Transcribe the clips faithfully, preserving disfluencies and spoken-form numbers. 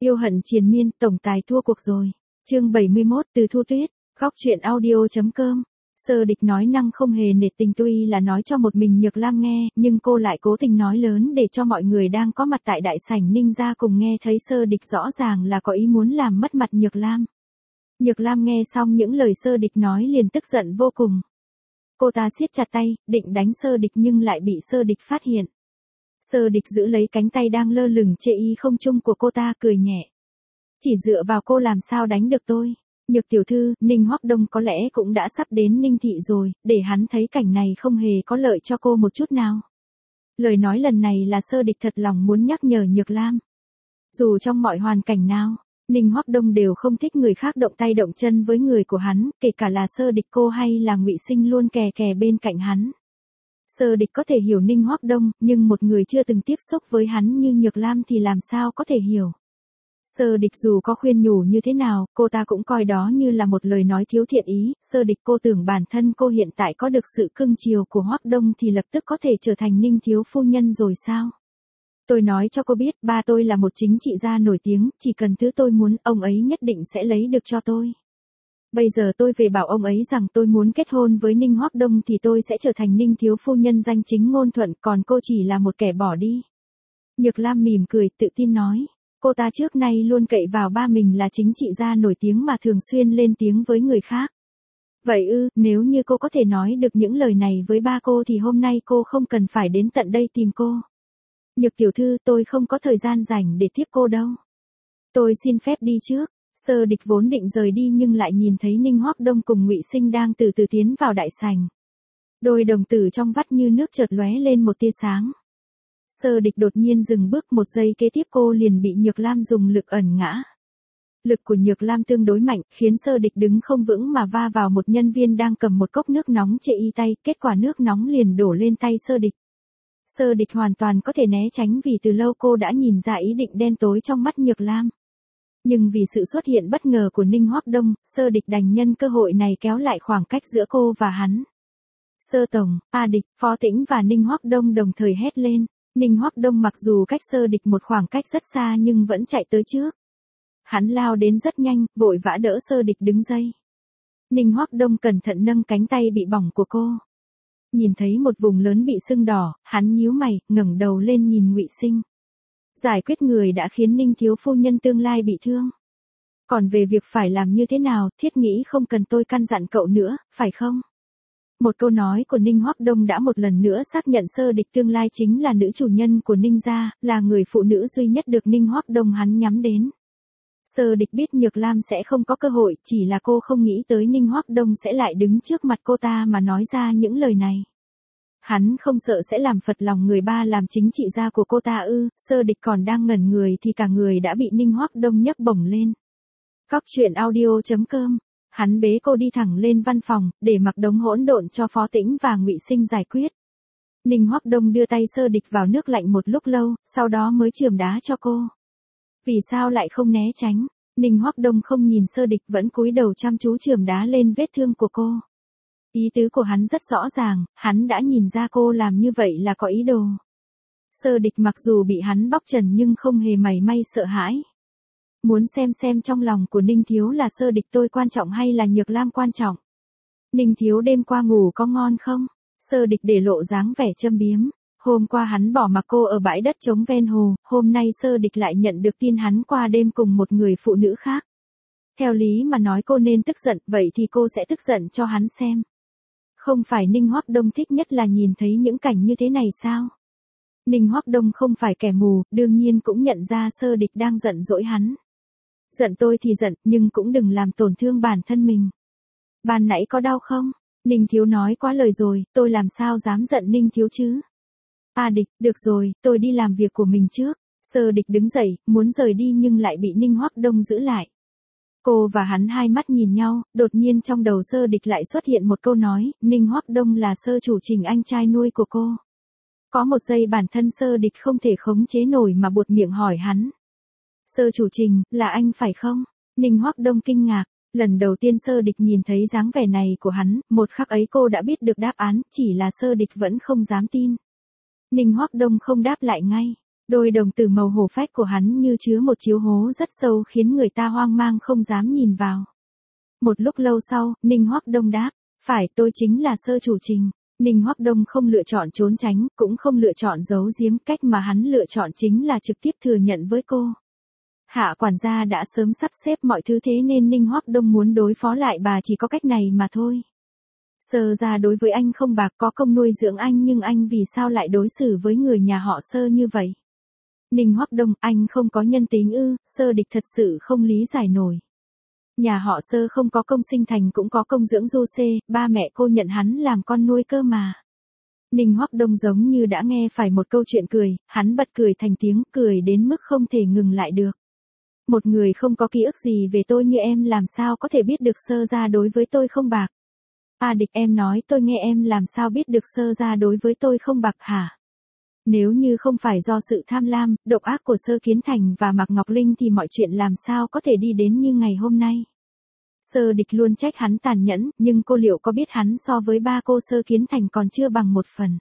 Yêu hận triền miên, tổng tài thua cuộc rồi. Chương bảy mươi mốt, từ Thu Tuyết, góc truyện audio.com. Sơ Địch nói năng không hề nể tình, tuy là nói cho một mình Nhược Lam nghe, nhưng cô lại cố tình nói lớn để cho mọi người đang có mặt tại đại sảnh Ninh gia cùng nghe thấy. Sơ Địch rõ ràng là có ý muốn làm mất mặt Nhược Lam. Nhược Lam nghe xong những lời Sơ Địch nói liền tức giận vô cùng. Cô ta siết chặt tay, định đánh Sơ Địch nhưng lại bị Sơ Địch phát hiện. Sơ Địch giữ lấy cánh tay đang lơ lửng chê y không trung của cô ta, cười nhẹ. Chỉ dựa vào cô làm sao đánh được tôi? Nhược tiểu thư, Ninh Hoắc Đông có lẽ cũng đã sắp đến Ninh thị rồi, để hắn thấy cảnh này không hề có lợi cho cô một chút nào. Lời nói lần này là Sơ Địch thật lòng muốn nhắc nhở Nhược Lam. Dù trong mọi hoàn cảnh nào, Ninh Hoắc Đông đều không thích người khác động tay động chân với người của hắn, kể cả là Sơ Địch cô hay là Ngụy Sinh luôn kè kè bên cạnh hắn. Sơ Địch có thể hiểu Ninh Hoắc Đông, nhưng một người chưa từng tiếp xúc với hắn như Nhược Lam thì làm sao có thể hiểu. Sơ Địch dù có khuyên nhủ như thế nào, cô ta cũng coi đó như là một lời nói thiếu thiện ý. Sơ Địch cô tưởng bản thân cô hiện tại có được sự cưng chiều của Hoắc Đông thì lập tức có thể trở thành Ninh thiếu phu nhân rồi sao? Tôi nói cho cô biết, ba tôi là một chính trị gia nổi tiếng, chỉ cần thứ tôi muốn, ông ấy nhất định sẽ lấy được cho tôi. Bây giờ tôi về bảo ông ấy rằng tôi muốn kết hôn với Ninh Hoắc Đông thì tôi sẽ trở thành Ninh thiếu phu nhân danh chính ngôn thuận, còn cô chỉ là một kẻ bỏ đi. Nhược Lam mỉm cười, tự tin nói. Cô ta trước nay luôn cậy vào ba mình là chính trị gia nổi tiếng mà thường xuyên lên tiếng với người khác. Vậy ư, nếu như cô có thể nói được những lời này với ba cô thì hôm nay cô không cần phải đến tận đây tìm cô. Nhược tiểu thư, tôi không có thời gian rảnh để tiếp cô đâu. Tôi xin phép đi trước. Sơ Địch vốn định rời đi nhưng lại nhìn thấy Ninh Hoắc Đông cùng Ngụy Sinh đang từ từ tiến vào đại sảnh. Đôi đồng tử trong vắt như nước chợt lóe lên một tia sáng. Sơ Địch đột nhiên dừng bước, một giây kế tiếp cô liền bị Nhược Lam dùng lực ẩn ngã. Lực của Nhược Lam tương đối mạnh, khiến Sơ Địch đứng không vững mà va vào một nhân viên đang cầm một cốc nước nóng chê y tay, kết quả nước nóng liền đổ lên tay Sơ Địch. Sơ Địch hoàn toàn có thể né tránh vì từ lâu cô đã nhìn ra ý định đen tối trong mắt Nhược Lam. Nhưng vì sự xuất hiện bất ngờ của Ninh Hoắc Đông, Sơ Địch đành nhân cơ hội này kéo lại khoảng cách giữa cô và hắn. Sơ tổng, A Địch, Phó Tĩnh và Ninh Hoắc Đông đồng thời hét lên. Ninh Hoắc Đông mặc dù cách Sơ Địch một khoảng cách rất xa nhưng vẫn chạy tới trước. Hắn lao đến rất nhanh, vội vã đỡ Sơ Địch đứng dậy. Ninh Hoắc Đông cẩn thận nâng cánh tay bị bỏng của cô. Nhìn thấy một vùng lớn bị sưng đỏ, hắn nhíu mày, ngẩng đầu lên nhìn Ngụy Sinh. Giải quyết người đã khiến Ninh thiếu phu nhân tương lai bị thương. Còn về việc phải làm như thế nào, thiết nghĩ không cần tôi căn dặn cậu nữa, phải không? Một câu nói của Ninh Hoắc Đông đã một lần nữa xác nhận Sơ Địch tương lai chính là nữ chủ nhân của Ninh gia, là người phụ nữ duy nhất được Ninh Hoắc Đông hắn nhắm đến. Sơ Địch biết Nhược Lam sẽ không có cơ hội, chỉ là cô không nghĩ tới Ninh Hoắc Đông sẽ lại đứng trước mặt cô ta mà nói ra những lời này. Hắn không sợ sẽ làm phật lòng người ba làm chính trị gia của cô ta ư? Sơ Địch còn đang ngẩn người thì cả người đã bị Ninh Hoắc Đông nhấc bổng lên. Góc truyện audio.com. Hắn bế cô đi thẳng lên văn phòng, để mặc đống hỗn độn cho Phó Tĩnh và Ngụy Sinh giải quyết. Ninh Hoắc Đông đưa tay Sơ Địch vào nước lạnh một lúc lâu, sau đó mới chườm đá cho cô. Vì sao lại không né tránh? Ninh Hoắc Đông không nhìn Sơ Địch, vẫn cúi đầu chăm chú chườm đá lên vết thương của cô. Ý tứ của hắn rất rõ ràng, hắn đã nhìn ra cô làm như vậy là có ý đồ. Sơ Địch mặc dù bị hắn bóc trần nhưng không hề mảy may sợ hãi. Muốn xem xem trong lòng của Ninh thiếu là Sơ Địch tôi quan trọng hay là Nhược Lam quan trọng. Ninh thiếu đêm qua ngủ có ngon không? Sơ Địch để lộ dáng vẻ châm biếm. Hôm qua hắn bỏ mặc cô ở bãi đất trống ven hồ, hôm nay Sơ Địch lại nhận được tin hắn qua đêm cùng một người phụ nữ khác. Theo lý mà nói cô nên tức giận, vậy thì cô sẽ tức giận cho hắn xem. Không phải Ninh Hoắc Đông thích nhất là nhìn thấy những cảnh như thế này sao? Ninh Hoắc Đông không phải kẻ mù, đương nhiên cũng nhận ra Sơ Địch đang giận dỗi hắn. Giận tôi thì giận, nhưng cũng đừng làm tổn thương bản thân mình. Ban nãy có đau không? Ninh thiếu nói quá lời rồi, tôi làm sao dám giận Ninh thiếu chứ? A Địch, được rồi, tôi đi làm việc của mình trước. Sơ Địch đứng dậy, muốn rời đi nhưng lại bị Ninh Hoắc Đông giữ lại. Cô và hắn hai mắt nhìn nhau, đột nhiên trong đầu Sơ Địch lại xuất hiện một câu nói, Ninh Hoắc Đông là Sơ chủ Trình, anh trai nuôi của cô. Có một giây bản thân Sơ Địch không thể khống chế nổi mà buột miệng hỏi hắn. Sơ chủ Trình, là anh phải không? Ninh Hoắc Đông kinh ngạc, lần đầu tiên Sơ Địch nhìn thấy dáng vẻ này của hắn, một khắc ấy cô đã biết được đáp án, chỉ là Sơ Địch vẫn không dám tin. Ninh Hoắc Đông không đáp lại ngay. Đôi đồng tử màu hổ phách của hắn như chứa một chiếu hố rất sâu khiến người ta hoang mang không dám nhìn vào. Một lúc lâu sau, Ninh Hoắc Đông đáp, phải, tôi chính là Sơ chủ Trình. Ninh Hoắc Đông không lựa chọn trốn tránh, cũng không lựa chọn giấu giếm, cách mà hắn lựa chọn chính là trực tiếp thừa nhận với cô. Hạ quản gia đã sớm sắp xếp mọi thứ thế nên Ninh Hoắc Đông muốn đối phó lại bà chỉ có cách này mà thôi. Sơ gia đối với anh không bạc, có công nuôi dưỡng anh, nhưng anh vì sao lại đối xử với người nhà họ Sơ như vậy? Ninh Hoắc Đông, anh không có nhân tính ư? Sơ Địch thật sự không lý giải nổi. Nhà họ Sơ không có công sinh thành cũng có công dưỡng du xê, ba mẹ cô nhận hắn làm con nuôi cơ mà. Ninh Hoắc Đông giống như đã nghe phải một câu chuyện cười, hắn bật cười thành tiếng, cười đến mức không thể ngừng lại được. Một người không có ký ức gì về tôi như em làm sao có thể biết được Sơ gia đối với tôi không bạc? A Địch, em nói tôi nghe, em làm sao biết được Sơ gia đối với tôi không bạc hả? Nếu như không phải do sự tham lam, độc ác của Sơ Kiến Thành và Mạc Ngọc Linh thì mọi chuyện làm sao có thể đi đến như ngày hôm nay. Sơ Địch luôn trách hắn tàn nhẫn, nhưng cô liệu có biết hắn so với ba cô Sơ Kiến Thành còn chưa bằng một phần.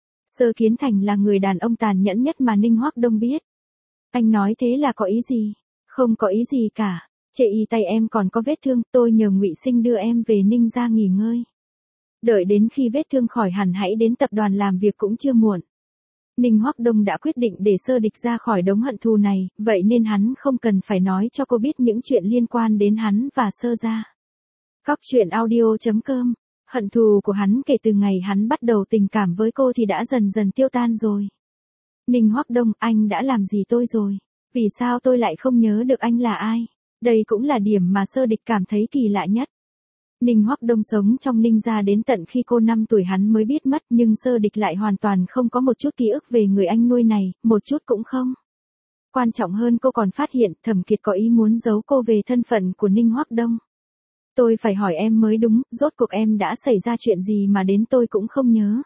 Sơ Kiến Thành là người đàn ông tàn nhẫn nhất mà Ninh Hoắc Đông biết. Anh nói thế là có ý gì? Không có ý gì cả. Chệ y tay em còn có vết thương, tôi nhờ Ngụy Sinh đưa em về Ninh gia nghỉ ngơi. Đợi đến khi vết thương khỏi hẳn hãy đến tập đoàn làm việc cũng chưa muộn. Ninh Hoắc Đông đã quyết định để Sơ Địch ra khỏi đống hận thù này, vậy nên hắn không cần phải nói cho cô biết những chuyện liên quan đến hắn và Sơ gia. Cóc truyện audio chấm com. Hận thù của hắn kể từ ngày hắn bắt đầu tình cảm với cô thì đã dần dần tiêu tan rồi. Ninh Hoắc Đông, anh đã làm gì tôi rồi? Vì sao tôi lại không nhớ được anh là ai? Đây cũng là điểm mà Sơ Địch cảm thấy kỳ lạ nhất. Ninh Hoắc Đông sống trong Ninh gia đến tận khi cô năm tuổi hắn mới biết mất, nhưng Sơ Địch lại hoàn toàn không có một chút ký ức về người anh nuôi này, một chút cũng không. Quan trọng hơn, cô còn phát hiện Thẩm Kiệt có ý muốn giấu cô về thân phận của Ninh Hoắc Đông. Tôi phải hỏi em mới đúng, rốt cuộc em đã xảy ra chuyện gì mà đến tôi cũng không nhớ.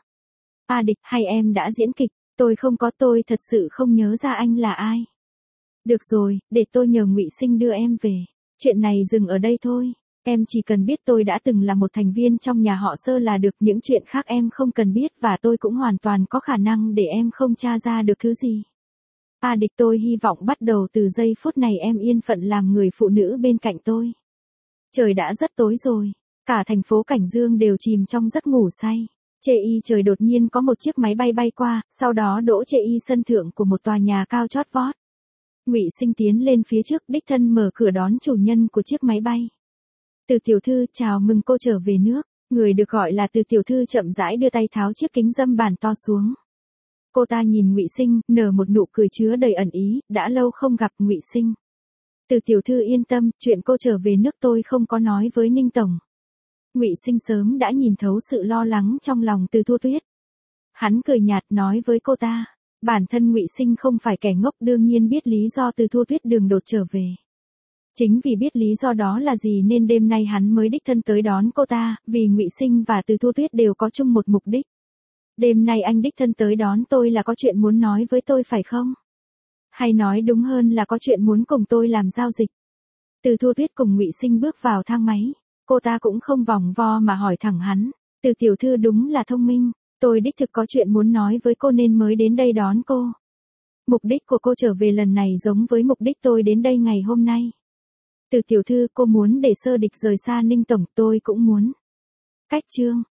A Địch, hay em đã diễn kịch? Tôi không có, tôi thật sự không nhớ ra anh là ai. Được rồi, để tôi nhờ Ngụy Sinh đưa em về. Chuyện này dừng ở đây thôi. Em chỉ cần biết tôi đã từng là một thành viên trong nhà họ Sơ là được, những chuyện khác em không cần biết, và tôi cũng hoàn toàn có khả năng để em không tra ra được thứ gì. A Địch, tôi hy vọng bắt đầu từ giây phút này em yên phận làm người phụ nữ bên cạnh tôi. Trời đã rất tối rồi. Cả thành phố Cảnh Dương đều chìm trong giấc ngủ say. Chê y trời đột nhiên có một chiếc máy bay bay qua, sau đó đỗ chê y sân thượng của một tòa nhà cao chót vót. Ngụy Sinh tiến lên phía trước, đích thân mở cửa đón chủ nhân của chiếc máy bay. Từ tiểu thư, chào mừng cô trở về nước. Người được gọi là Từ tiểu thư chậm rãi đưa tay tháo chiếc kính dâm bàn to xuống. Cô ta nhìn Ngụy Sinh, nở một nụ cười chứa đầy ẩn ý, đã lâu không gặp Ngụy Sinh. Từ tiểu thư yên tâm, chuyện cô trở về nước tôi không có nói với Ninh tổng. Ngụy Sinh sớm đã nhìn thấu sự lo lắng trong lòng Từ Thu Tuyết. Hắn cười nhạt nói với cô ta, bản thân Ngụy Sinh không phải kẻ ngốc, đương nhiên biết lý do Từ Thu Tuyết đường đột trở về. Chính vì biết lý do đó là gì nên đêm nay hắn mới đích thân tới đón cô ta, vì Ngụy Sinh và Từ Thu Tuyết đều có chung một mục đích. Đêm nay anh đích thân tới đón tôi là có chuyện muốn nói với tôi phải không? Hay nói đúng hơn là có chuyện muốn cùng tôi làm giao dịch. Từ Thu Tuyết cùng Ngụy Sinh bước vào thang máy. Cô ta cũng không vòng vo mà hỏi thẳng hắn. Từ tiểu thư đúng là thông minh. Tôi đích thực có chuyện muốn nói với cô nên mới đến đây đón cô. Mục đích của cô trở về lần này giống với mục đích tôi đến đây ngày hôm nay. Từ tiểu thư, cô muốn để Sơ Địch rời xa Ninh tổng, tôi cũng muốn. Cách chương.